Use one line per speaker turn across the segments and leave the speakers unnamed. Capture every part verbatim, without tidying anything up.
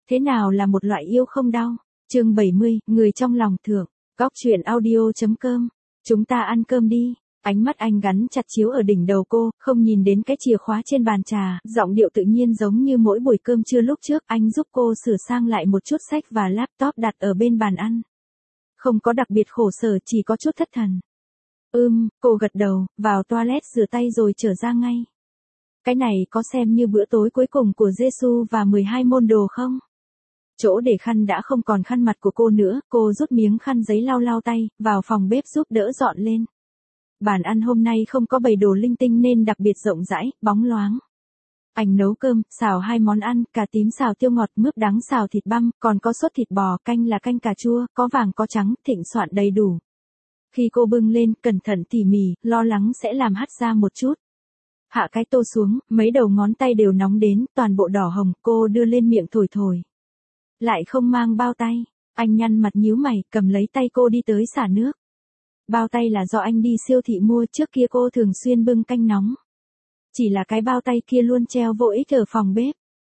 Thế nào là một loại yêu không đau? Chương bảy mươi, người trong lòng thượng. Góc truyện audio.com. Chúng ta ăn cơm đi. Ánh mắt anh gắn chặt chiếu ở đỉnh đầu cô, không nhìn đến cái chìa khóa trên bàn trà, giọng điệu tự nhiên giống như mỗi buổi cơm trưa lúc trước, anh giúp cô sửa sang lại một chút sách và laptop đặt ở bên bàn ăn. Không có đặc biệt khổ sở, chỉ có chút thất thần. Ừm, cô gật đầu, vào toilet rửa tay rồi trở ra ngay. Cái này có xem như bữa tối cuối cùng của Giêsu và mười hai môn đồ không? Chỗ để khăn đã không còn khăn mặt của cô nữa, cô rút miếng khăn giấy lau lau tay, vào phòng bếp giúp đỡ dọn lên. Bàn ăn hôm nay không có bày đồ linh tinh nên đặc biệt rộng rãi, bóng loáng. Anh nấu cơm, xào hai món ăn, cà tím xào tiêu ngọt, mướp đắng xào thịt băm, còn có sốt thịt bò, canh là canh cà chua, có vàng có trắng, thịnh soạn đầy đủ. Khi cô bưng lên, cẩn thận tỉ mỉ, lo lắng sẽ làm hắt ra một chút. Hạ cái tô xuống, mấy đầu ngón tay đều nóng đến, toàn bộ đỏ hồng, cô đưa lên miệng thổi thổi. Lại không mang bao tay, anh nhăn mặt nhíu mày, cầm lấy tay cô đi tới xả nước. Bao tay là do anh đi siêu thị mua, trước kia cô thường xuyên bưng canh nóng. Chỉ là cái bao tay kia luôn treo vô ích ở phòng bếp.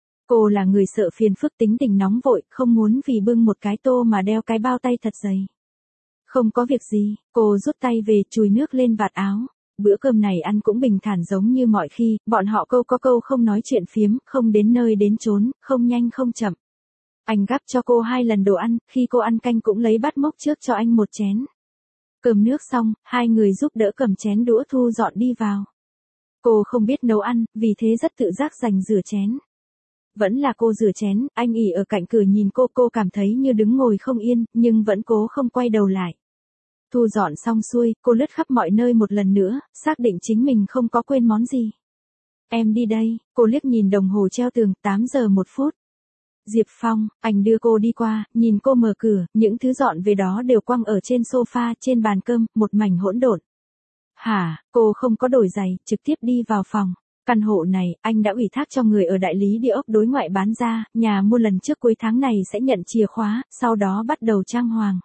Cô là người sợ phiền phức tính tình nóng vội, không muốn vì bưng một cái tô mà đeo cái bao tay thật dày. Không có việc gì, cô rút tay về chùi nước lên vạt áo. Bữa cơm này ăn cũng bình thản giống như mọi khi, bọn họ câu có câu không nói chuyện phiếm, không đến nơi đến chốn, không nhanh không chậm. Anh gắp cho cô hai lần đồ ăn, khi cô ăn canh cũng lấy bát múc trước cho anh một chén. Cơm nước xong, hai người giúp đỡ cầm chén đũa thu dọn đi vào. Cô không biết nấu ăn, vì thế rất tự giác giành rửa chén. Vẫn là cô rửa chén, anh ỉ ở cạnh cửa nhìn cô, cô cảm thấy như đứng ngồi không yên, nhưng vẫn cố không quay đầu lại. Thu dọn xong xuôi, cô lướt khắp mọi nơi một lần nữa, xác định chính mình không có quên món gì. Em đi đây, cô liếc nhìn đồng hồ treo tường, tám giờ một phút. Diệp Phong, anh đưa cô đi qua, nhìn cô mở cửa, những thứ dọn về đó đều quăng ở trên sofa, trên bàn cơm, một mảnh hỗn độn. Hả, cô không có đổi giày, trực tiếp đi vào phòng. Căn hộ này, anh đã ủy thác cho người ở đại lý địa ốc đối ngoại bán ra, nhà mua lần trước cuối tháng này sẽ nhận chìa khóa, sau đó bắt đầu trang hoàng.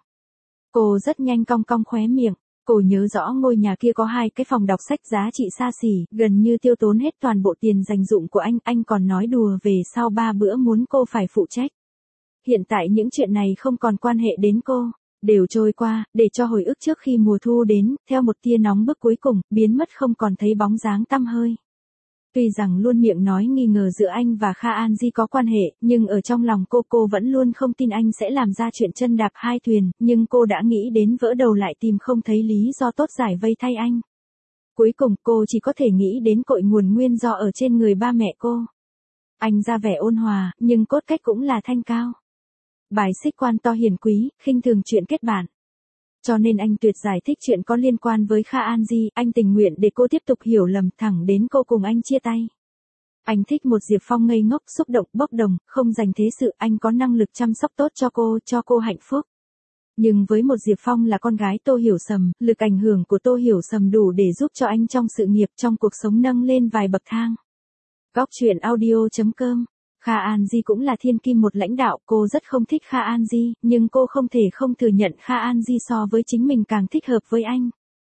Cô rất nhanh cong cong khóe miệng, cô nhớ rõ ngôi nhà kia có hai cái phòng đọc sách giá trị xa xỉ, gần như tiêu tốn hết toàn bộ tiền dành dụm của anh, anh còn nói đùa về sau ba bữa muốn cô phải phụ trách. Hiện tại những chuyện này không còn quan hệ đến cô, đều trôi qua, để cho hồi ức trước khi mùa thu đến, theo một tia nóng bức cuối cùng, biến mất không còn thấy bóng dáng tăm hơi. Tuy rằng luôn miệng nói nghi ngờ giữa anh và Kha An Di có quan hệ, nhưng ở trong lòng cô cô vẫn luôn không tin anh sẽ làm ra chuyện chân đạp hai thuyền, nhưng cô đã nghĩ đến vỡ đầu lại tìm không thấy lý do tốt giải vây thay anh. Cuối cùng cô chỉ có thể nghĩ đến cội nguồn nguyên do ở trên người ba mẹ cô. Anh ra vẻ ôn hòa, nhưng cốt cách cũng là thanh cao. Bài xích quan to hiền quý, khinh thường chuyện kết bạn. Cho nên anh tuyệt giải thích chuyện có liên quan với Kha An Di, anh tình nguyện để cô tiếp tục hiểu lầm thẳng đến cô cùng anh chia tay. Anh thích một Diệp Phong ngây ngốc, xúc động, bốc đồng, không dành thế sự, anh có năng lực chăm sóc tốt cho cô, cho cô hạnh phúc. Nhưng với một Diệp Phong là con gái Tô Hiểu Sầm, lực ảnh hưởng của Tô Hiểu Sầm đủ để giúp cho anh trong sự nghiệp, trong cuộc sống nâng lên vài bậc thang. Góc truyện audio.com. Kha An Di cũng là thiên kim một lãnh đạo, cô rất không thích Kha An Di, nhưng cô không thể không thừa nhận Kha An Di so với chính mình càng thích hợp với anh.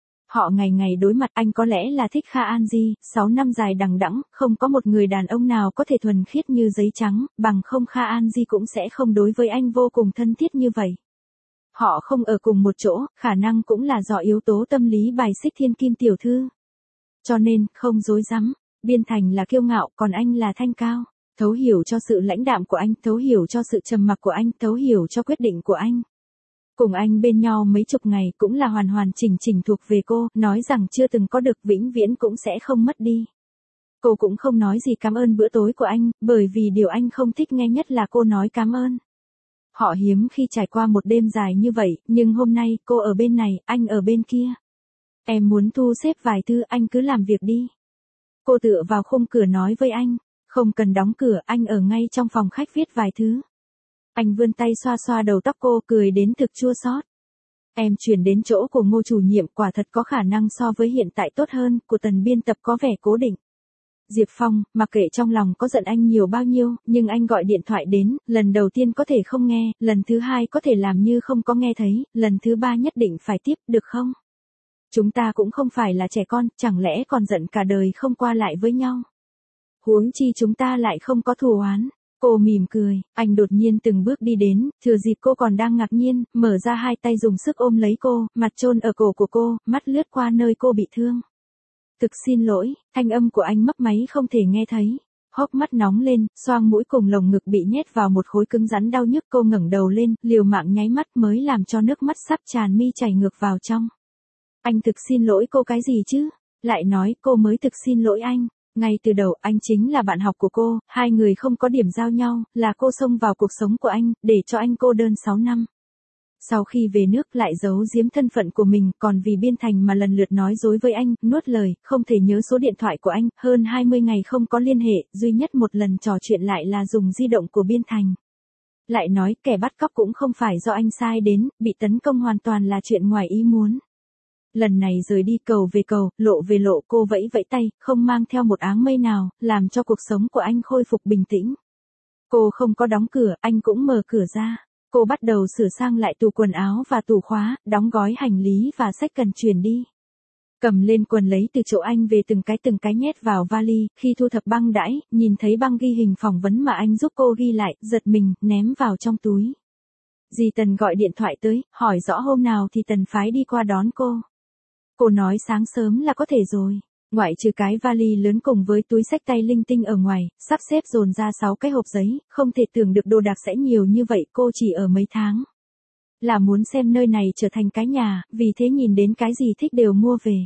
Họ ngày ngày đối mặt, anh có lẽ là thích Kha An Di, sáu năm dài đằng đẵng, không có một người đàn ông nào có thể thuần khiết như giấy trắng, bằng không Kha An Di cũng sẽ không đối với anh vô cùng thân thiết như vậy. Họ không ở cùng một chỗ, khả năng cũng là do yếu tố tâm lý bài xích thiên kim tiểu thư. Cho nên, không dối rắm, Biên Thành là kiêu ngạo, còn anh là thanh cao. Thấu hiểu cho sự lãnh đạm của anh, thấu hiểu cho sự trầm mặc của anh, thấu hiểu cho quyết định của anh. Cùng anh bên nhau mấy chục ngày cũng là hoàn hoàn chỉnh chỉnh thuộc về cô, nói rằng chưa từng có được vĩnh viễn cũng sẽ không mất đi. Cô cũng không nói gì cảm ơn bữa tối của anh, bởi vì điều anh không thích nghe nhất là cô nói cảm ơn. Họ hiếm khi trải qua một đêm dài như vậy, nhưng hôm nay cô ở bên này, anh ở bên kia. Em muốn thu xếp vài thứ, anh cứ làm việc đi. Cô tựa vào khung cửa nói với anh. Không cần đóng cửa, anh ở ngay trong phòng khách viết vài thứ. Anh vươn tay xoa xoa đầu tóc cô, cười đến thực chua xót. Em chuyển đến chỗ của Ngô chủ nhiệm, quả thật có khả năng so với hiện tại tốt hơn, của Tần biên tập có vẻ cố định. Diệp Phong, mặc kệ trong lòng có giận anh nhiều bao nhiêu, nhưng anh gọi điện thoại đến, lần đầu tiên có thể không nghe, lần thứ hai có thể làm như không có nghe thấy, lần thứ ba nhất định phải tiếp, được không? Chúng ta cũng không phải là trẻ con, chẳng lẽ còn giận cả đời không qua lại với nhau? Huống chi chúng ta lại không có thù oán. Cô mỉm cười, anh đột nhiên từng bước đi đến, thừa dịp cô còn đang ngạc nhiên, mở ra hai tay dùng sức ôm lấy cô, mặt chôn ở cổ của cô, mắt lướt qua nơi cô bị thương. Thực xin lỗi, thanh âm của anh mấp máy không thể nghe thấy. Hốc mắt nóng lên, xoang mũi cùng lồng ngực bị nhét vào một khối cứng rắn đau nhức, cô ngẩng đầu lên, liều mạng nháy mắt mới làm cho nước mắt sắp tràn mi chảy ngược vào trong. Anh thực xin lỗi cô cái gì chứ? Lại nói cô mới thực xin lỗi anh. Ngay từ đầu anh chính là bạn học của cô, hai người không có điểm giao nhau, là cô xông vào cuộc sống của anh, để cho anh cô đơn sáu năm. Sau khi về nước lại giấu giếm thân phận của mình, còn vì Biên Thành mà lần lượt nói dối với anh, nuốt lời, không thể nhớ số điện thoại của anh, hơn hai mươi ngày không có liên hệ, duy nhất một lần trò chuyện lại là dùng di động của Biên Thành. Lại nói kẻ bắt cóc cũng không phải do anh sai đến, bị tấn công hoàn toàn là chuyện ngoài ý muốn. Lần này rời đi cầu về cầu, lộ về lộ, cô vẫy vẫy tay, không mang theo một áng mây nào, làm cho cuộc sống của anh khôi phục bình tĩnh. Cô không có đóng cửa, anh cũng mở cửa ra. Cô bắt đầu sửa sang lại tủ quần áo và tủ khóa, đóng gói hành lý và sách cần chuyển đi. Cầm lên quần lấy từ chỗ anh về từng cái từng cái nhét vào vali, khi thu thập băng đãi, nhìn thấy băng ghi hình phỏng vấn mà anh giúp cô ghi lại, giật mình, ném vào trong túi. Dì Tần gọi điện thoại tới, hỏi rõ hôm nào thì Tần phái đi qua đón cô. Cô nói sáng sớm là có thể rồi. Ngoại trừ cái vali lớn cùng với túi xách tay linh tinh ở ngoài, sắp xếp dồn ra sáu cái hộp giấy, không thể tưởng được đồ đạc sẽ nhiều như vậy, cô chỉ ở mấy tháng. Là muốn xem nơi này trở thành cái nhà, vì thế nhìn đến cái gì thích đều mua về.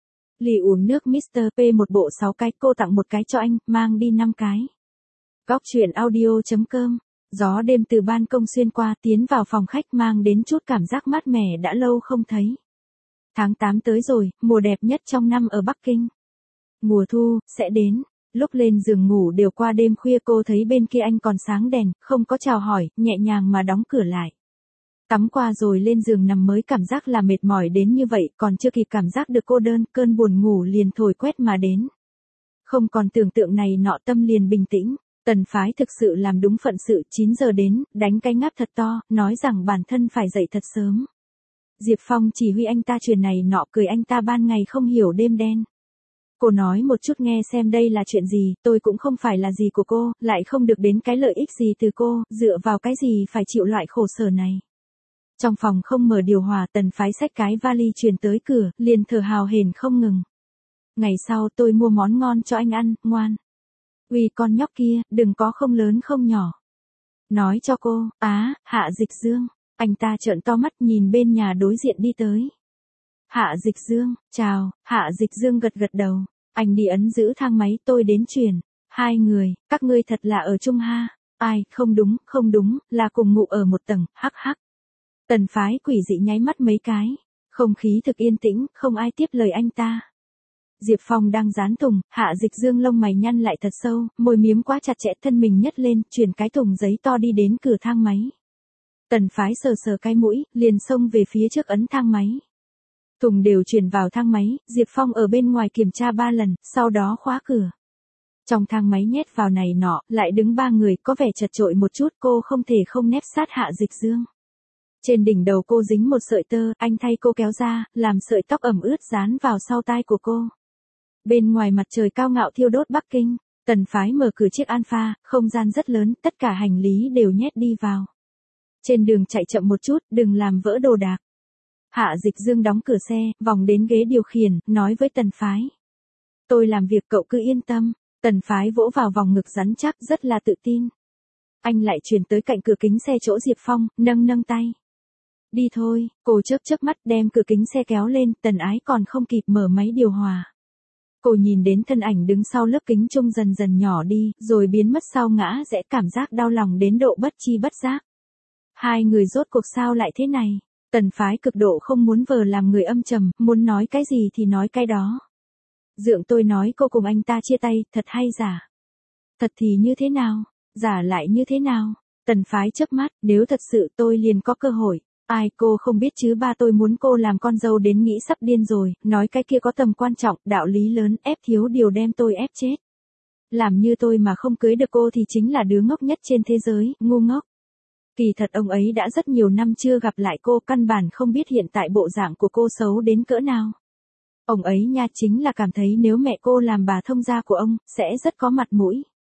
Lì uống nước mít tơ P một bộ sáu cái, cô tặng một cái cho anh, mang đi năm cái. Góc truyện audio chấm com. Gió đêm từ ban công xuyên qua, tiến vào phòng khách mang đến chút cảm giác mát mẻ đã lâu không thấy. Tháng tám tới rồi, mùa đẹp nhất trong năm ở Bắc Kinh. Mùa thu, sẽ đến. Lúc lên giường ngủ đều qua đêm khuya, cô thấy bên kia anh còn sáng đèn, không có chào hỏi, nhẹ nhàng mà đóng cửa lại. Tắm qua rồi lên giường nằm mới cảm giác là mệt mỏi đến như vậy, còn chưa kịp cảm giác được cô đơn, cơn buồn ngủ liền thổi quét mà đến. Không còn tưởng tượng này nọ, tâm liền bình tĩnh. Tần phái thực sự làm đúng phận sự, chín giờ đến, đánh cái ngáp thật to, nói rằng bản thân phải dậy thật sớm. Diệp Phong chỉ huy anh ta chuyện này nọ, cười anh ta ban ngày không hiểu đêm đen. Cô nói một chút nghe xem đây là chuyện gì, tôi cũng không phải là gì của cô, lại không được đến cái lợi ích gì từ cô, dựa vào cái gì phải chịu loại khổ sở này. Trong phòng không mở điều hòa, Tần phái xách cái vali truyền tới cửa, liền thở hào hển không ngừng. Ngày sau tôi mua món ngon cho anh ăn, ngoan. Uy con nhóc kia, đừng có không lớn không nhỏ. Nói cho cô, á, Hạ Dịch Dương. Anh ta trợn to mắt nhìn bên nhà đối diện đi tới. Hạ Dịch Dương, chào. Hạ Dịch Dương gật gật đầu. Anh đi ấn giữ thang máy, tôi đến chuyển. Hai người, các ngươi thật là ở chung ha. Ai, không đúng, không đúng, là cùng ngủ ở một tầng, hắc hắc. Tần phái quỷ dị nháy mắt mấy cái. Không khí thực yên tĩnh, không ai tiếp lời anh ta. Diệp Phong đang dán thùng, Hạ Dịch Dương lông mày nhăn lại thật sâu, môi miếm quá chặt chẽ, thân mình nhấc lên, chuyển cái thùng giấy to đi đến cửa thang máy. Tần phái sờ sờ cái mũi, liền xông về phía trước ấn thang máy. Thùng đều chuyển vào thang máy, Diệp Phong ở bên ngoài kiểm tra ba lần, sau đó khóa cửa. Trong thang máy nhét vào này nọ, lại đứng ba người, có vẻ chật chội một chút, cô không thể không nép sát Hạ Dịch Dương. Trên đỉnh đầu cô dính một sợi tơ, anh thay cô kéo ra, làm sợi tóc ẩm ướt dán vào sau tai của cô. Bên ngoài mặt trời cao ngạo thiêu đốt Bắc Kinh, Tần phái mở cửa chiếc Alpha, không gian rất lớn, tất cả hành lý đều nhét đi vào. Trên đường chạy chậm một chút, đừng làm vỡ đồ đạc. Hạ Dịch Dương đóng cửa xe, vòng đến ghế điều khiển, nói với Tần phái. Tôi làm việc cậu cứ yên tâm. Tần phái vỗ vào vòng ngực rắn chắc, rất là tự tin. Anh lại chuyển tới cạnh cửa kính xe chỗ Diệp Phong, nâng nâng tay. Đi thôi, cô chớp chớp mắt đem cửa kính xe kéo lên, Tần ái còn không kịp mở máy điều hòa. Cô nhìn đến thân ảnh đứng sau lớp kính trung dần dần nhỏ đi, rồi biến mất sau ngã rẽ, cảm giác đau lòng đến độ bất chi bất giác. Hai người rốt cuộc sao lại thế này? Tần phái cực độ không muốn vờ làm người âm trầm, muốn nói cái gì thì nói cái đó. Dượng tôi nói cô cùng anh ta chia tay, thật hay giả? Thật thì như thế nào? Giả lại như thế nào? Tần phái chớp mắt, nếu thật sự tôi liền có cơ hội. Ai cô không biết chứ, ba tôi muốn cô làm con dâu đến nghĩ sắp điên rồi, nói cái kia có tầm quan trọng, đạo lý lớn, ép thiếu điều đem tôi ép chết. Làm như tôi mà không cưới được cô thì chính là đứa ngốc nhất trên thế giới, ngu ngốc. Kỳ thật ông ấy đã rất nhiều năm chưa gặp lại cô, căn bản không biết hiện tại bộ dạng của cô xấu đến cỡ nào. Ông ấy nha chính là cảm thấy nếu mẹ cô làm bà thông gia của ông, sẽ rất có mặt mũi.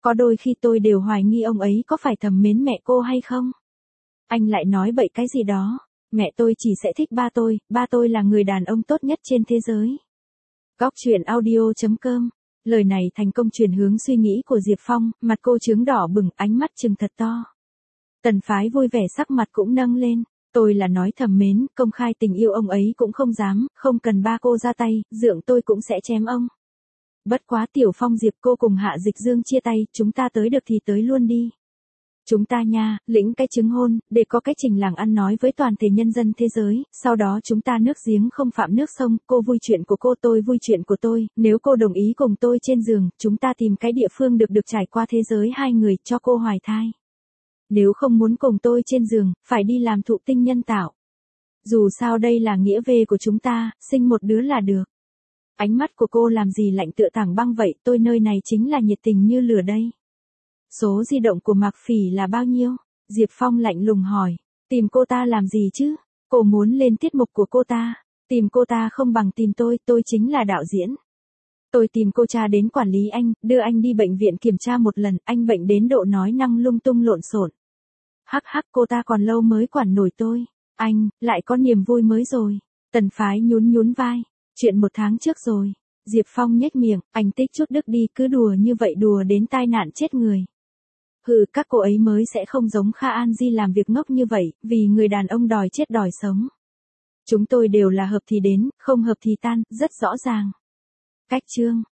Có đôi khi tôi đều hoài nghi ông ấy có phải thầm mến mẹ cô hay không. Anh lại nói bậy cái gì đó. Mẹ tôi chỉ sẽ thích ba tôi, ba tôi là người đàn ông tốt nhất trên thế giới. Góc truyện audio chấm com. Lời này thành công chuyển hướng suy nghĩ của Diệp Phong, mặt cô trướng đỏ bừng, ánh mắt trừng thật to. Tần Phái vui vẻ sắc mặt cũng nâng lên. Tôi là nói thầm mến, công khai tình yêu ông ấy cũng không dám, không cần ba cô ra tay, dượng tôi cũng sẽ chém ông. Bất quá Tiểu Phong Diệp cô cùng Hạ Dịch Dương chia tay, chúng ta tới được thì tới luôn đi. Chúng ta nha, lĩnh cái chứng hôn, để có cái trình làng ăn nói với toàn thể nhân dân thế giới, sau đó chúng ta nước giếng không phạm nước sông, cô vui chuyện của cô tôi vui chuyện của tôi, nếu cô đồng ý cùng tôi trên giường, chúng ta tìm cái địa phương được được trải qua thế giới hai người, cho cô hoài thai. Nếu không muốn cùng tôi trên giường, phải đi làm thụ tinh nhân tạo. Dù sao đây là nghĩa về của chúng ta, sinh một đứa là được. Ánh mắt của cô làm gì lạnh tựa tảng băng vậy, tôi nơi này chính là nhiệt tình như lửa đây. Số di động của Mạc Phỉ là bao nhiêu? Diệp Phong lạnh lùng hỏi. Tìm cô ta làm gì chứ? Cô muốn lên tiết mục của cô ta. Tìm cô ta không bằng tìm tôi, tôi chính là đạo diễn. Tôi tìm cô cha đến quản lý anh, đưa anh đi bệnh viện kiểm tra một lần, anh bệnh đến độ nói năng lung tung lộn xộn. Hắc hắc, cô ta còn lâu mới quản nổi tôi. Anh, lại có niềm vui mới rồi. Tần Phái nhún nhún vai. Chuyện một tháng trước rồi. Diệp Phong nhếch miệng, anh tích chút đức đi, cứ đùa như vậy đùa đến tai nạn chết người. Hừ, các cô ấy mới sẽ không giống Kha An Di làm việc ngốc như vậy, vì người đàn ông đòi chết đòi sống. Chúng tôi đều là hợp thì đến, không hợp thì tan, rất rõ ràng. Cách chương.